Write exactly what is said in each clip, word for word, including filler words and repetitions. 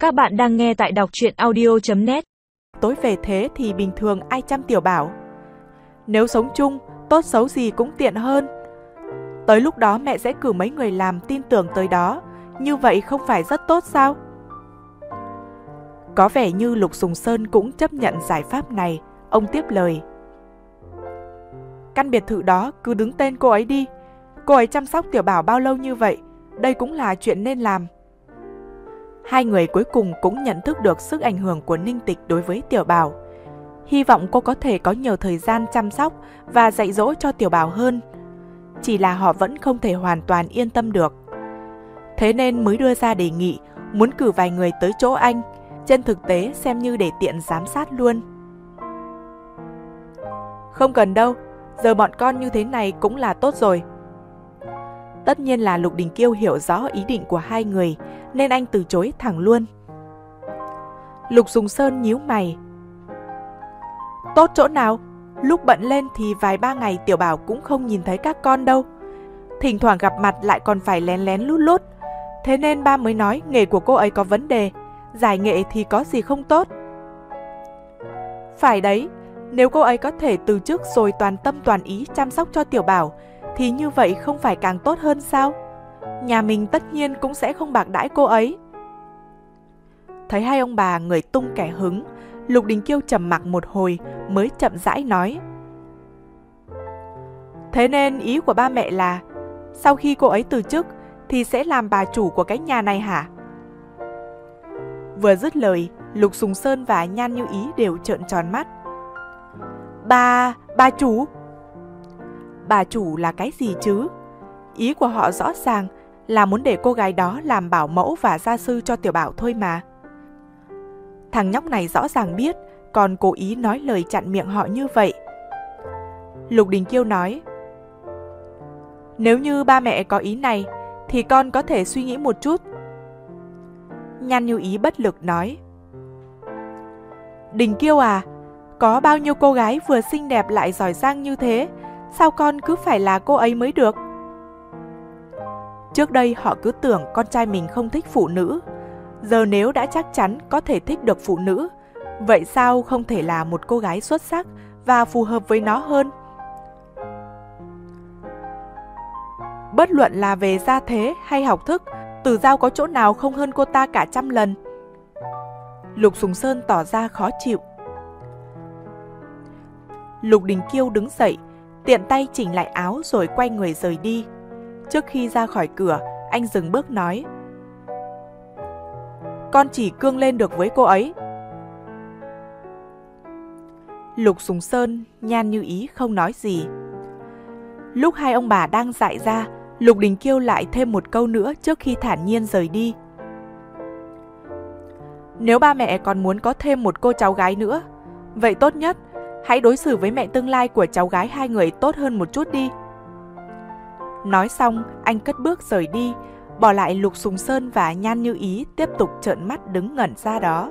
Các bạn đang nghe tại đọc truyện audio chấm net. Tối về thế thì bình thường ai chăm tiểu bảo. Nếu sống chung, tốt xấu gì cũng tiện hơn. Tới lúc đó mẹ sẽ cử mấy người làm tin tưởng tới đó. Như vậy không phải rất tốt sao? Có vẻ như Lục Sùng Sơn cũng chấp nhận giải pháp này. Ông tiếp lời. Căn biệt thự đó cứ đứng tên cô ấy đi. Cô ấy chăm sóc tiểu bảo bao lâu như vậy, đây cũng là chuyện nên làm. Hai người cuối cùng cũng nhận thức được sức ảnh hưởng của Ninh Tịch đối với tiểu bảo. Hy vọng cô có thể có nhiều thời gian chăm sóc và dạy dỗ cho tiểu bảo hơn. Chỉ là họ vẫn không thể hoàn toàn yên tâm được. Thế nên mới đưa ra đề nghị muốn cử vài người tới chỗ anh, trên thực tế xem như để tiện giám sát luôn. Không cần đâu, giờ bọn con như thế này cũng là tốt rồi. Tất nhiên là Lục Đình Kiêu hiểu rõ ý định của hai người, nên anh từ chối thẳng luôn. Lục Sùng Sơn nhíu mày. Tốt chỗ nào? Lúc bận lên thì vài ba ngày tiểu bảo cũng không nhìn thấy các con đâu. Thỉnh thoảng gặp mặt lại còn phải lén lén lút lút. Thế nên ba mới nói nghề của cô ấy có vấn đề, giải nghệ thì có gì không tốt. Phải đấy, nếu cô ấy có thể từ chức rồi toàn tâm toàn ý chăm sóc cho tiểu bảo, thì như vậy không phải càng tốt hơn sao? Nhà mình tất nhiên cũng sẽ không bạc đãi cô ấy. Thấy hai ông bà người tung kẻ hứng, Lục Đình Kiêu trầm mặc một hồi mới chậm rãi nói. Thế nên ý của ba mẹ là sau khi cô ấy từ chức thì sẽ làm bà chủ của cái nhà này hả? Vừa dứt lời, Lục Sùng Sơn và Nhan Như Ý đều trợn tròn mắt. Bà, bà chủ? Bà chủ là cái gì chứ? Ý của họ rõ ràng là muốn để cô gái đó làm bảo mẫu và gia sư cho tiểu bảo thôi mà. Thằng nhóc này rõ ràng biết, còn cố ý nói lời chặn miệng họ như vậy. Lục Đình Kiêu nói. Nếu như ba mẹ có ý này, thì con có thể suy nghĩ một chút. Nhan Như Ý bất lực nói. Đình Kiêu à, có bao nhiêu cô gái vừa xinh đẹp lại giỏi giang như thế, sao con cứ phải là cô ấy mới được? Trước đây họ cứ tưởng con trai mình không thích phụ nữ. Giờ nếu đã chắc chắn có thể thích được phụ nữ, vậy sao không thể là một cô gái xuất sắc và phù hợp với nó hơn? Bất luận là về gia thế hay học thức, Tử Giao có chỗ nào không hơn cô ta cả trăm lần. Lục Sùng Sơn tỏ ra khó chịu. Lục Đình Kiêu đứng dậy, tiện tay chỉnh lại áo rồi quay người rời đi. Trước khi ra khỏi cửa, anh dừng bước nói. Con chỉ cương lên được với cô ấy. Lục Sùng Sơn, Nhan Như Ý không nói gì. Lúc hai ông bà đang dại ra, Lục Đình Kiêu lại thêm một câu nữa trước khi thản nhiên rời đi. Nếu ba mẹ còn muốn có thêm một cô cháu gái nữa, vậy tốt nhất hãy đối xử với mẹ tương lai của cháu gái hai người tốt hơn một chút đi. Nói xong, anh cất bước rời đi, bỏ lại Lục Sùng Sơn và Nhan Như Ý tiếp tục trợn mắt đứng ngẩn ra đó.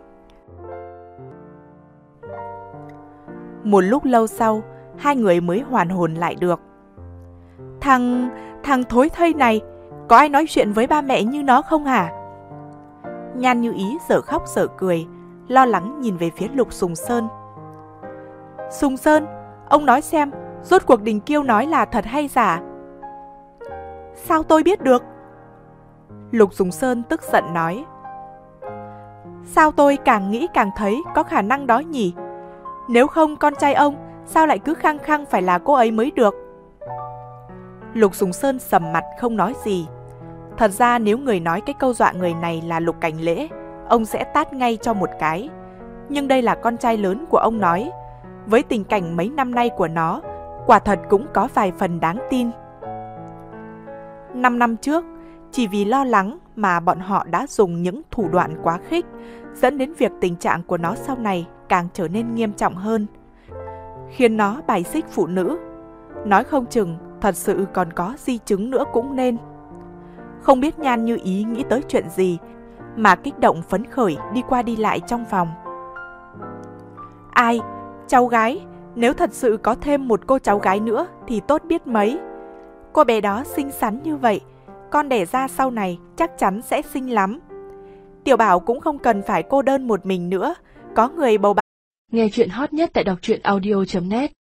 Một lúc lâu sau, hai người mới hoàn hồn lại được. Thằng... thằng thối thây này, có ai nói chuyện với ba mẹ như nó không hả? Nhan Như Ý dở khóc dở cười, lo lắng nhìn về phía Lục Sùng Sơn. Sùng Sơn, ông nói xem, rốt cuộc Đình Kiêu nói là thật hay giả? Sao tôi biết được? Lục Sùng Sơn tức giận nói. Sao tôi càng nghĩ càng thấy có khả năng đó nhỉ? Nếu không con trai ông, sao lại cứ khăng khăng phải là cô ấy mới được? Lục Sùng Sơn sầm mặt không nói gì. Thật ra nếu người nói cái câu dọa người này là Lục Cảnh Lễ, ông sẽ tát ngay cho một cái. Nhưng đây là con trai lớn của ông nói. Với tình cảnh mấy năm nay của nó, quả thật cũng có vài phần đáng tin. Năm năm trước, chỉ vì lo lắng mà bọn họ đã dùng những thủ đoạn quá khích, dẫn đến việc tình trạng của nó sau này càng trở nên nghiêm trọng hơn, khiến nó bài xích phụ nữ. Nói không chừng thật sự còn có di chứng nữa cũng nên. Không biết Nhan Như Ý nghĩ tới chuyện gì mà kích động phấn khởi đi qua đi lại trong phòng. Ai, cháu gái, nếu thật sự có thêm một cô cháu gái nữa thì tốt biết mấy. Cô bé đó xinh xắn như vậy, con đẻ ra sau này chắc chắn sẽ xinh lắm. Tiểu Bảo cũng không cần phải cô đơn một mình nữa, có người bầu bạn. Nghe chuyện hot nhất tại đọc truyện audio chấm net.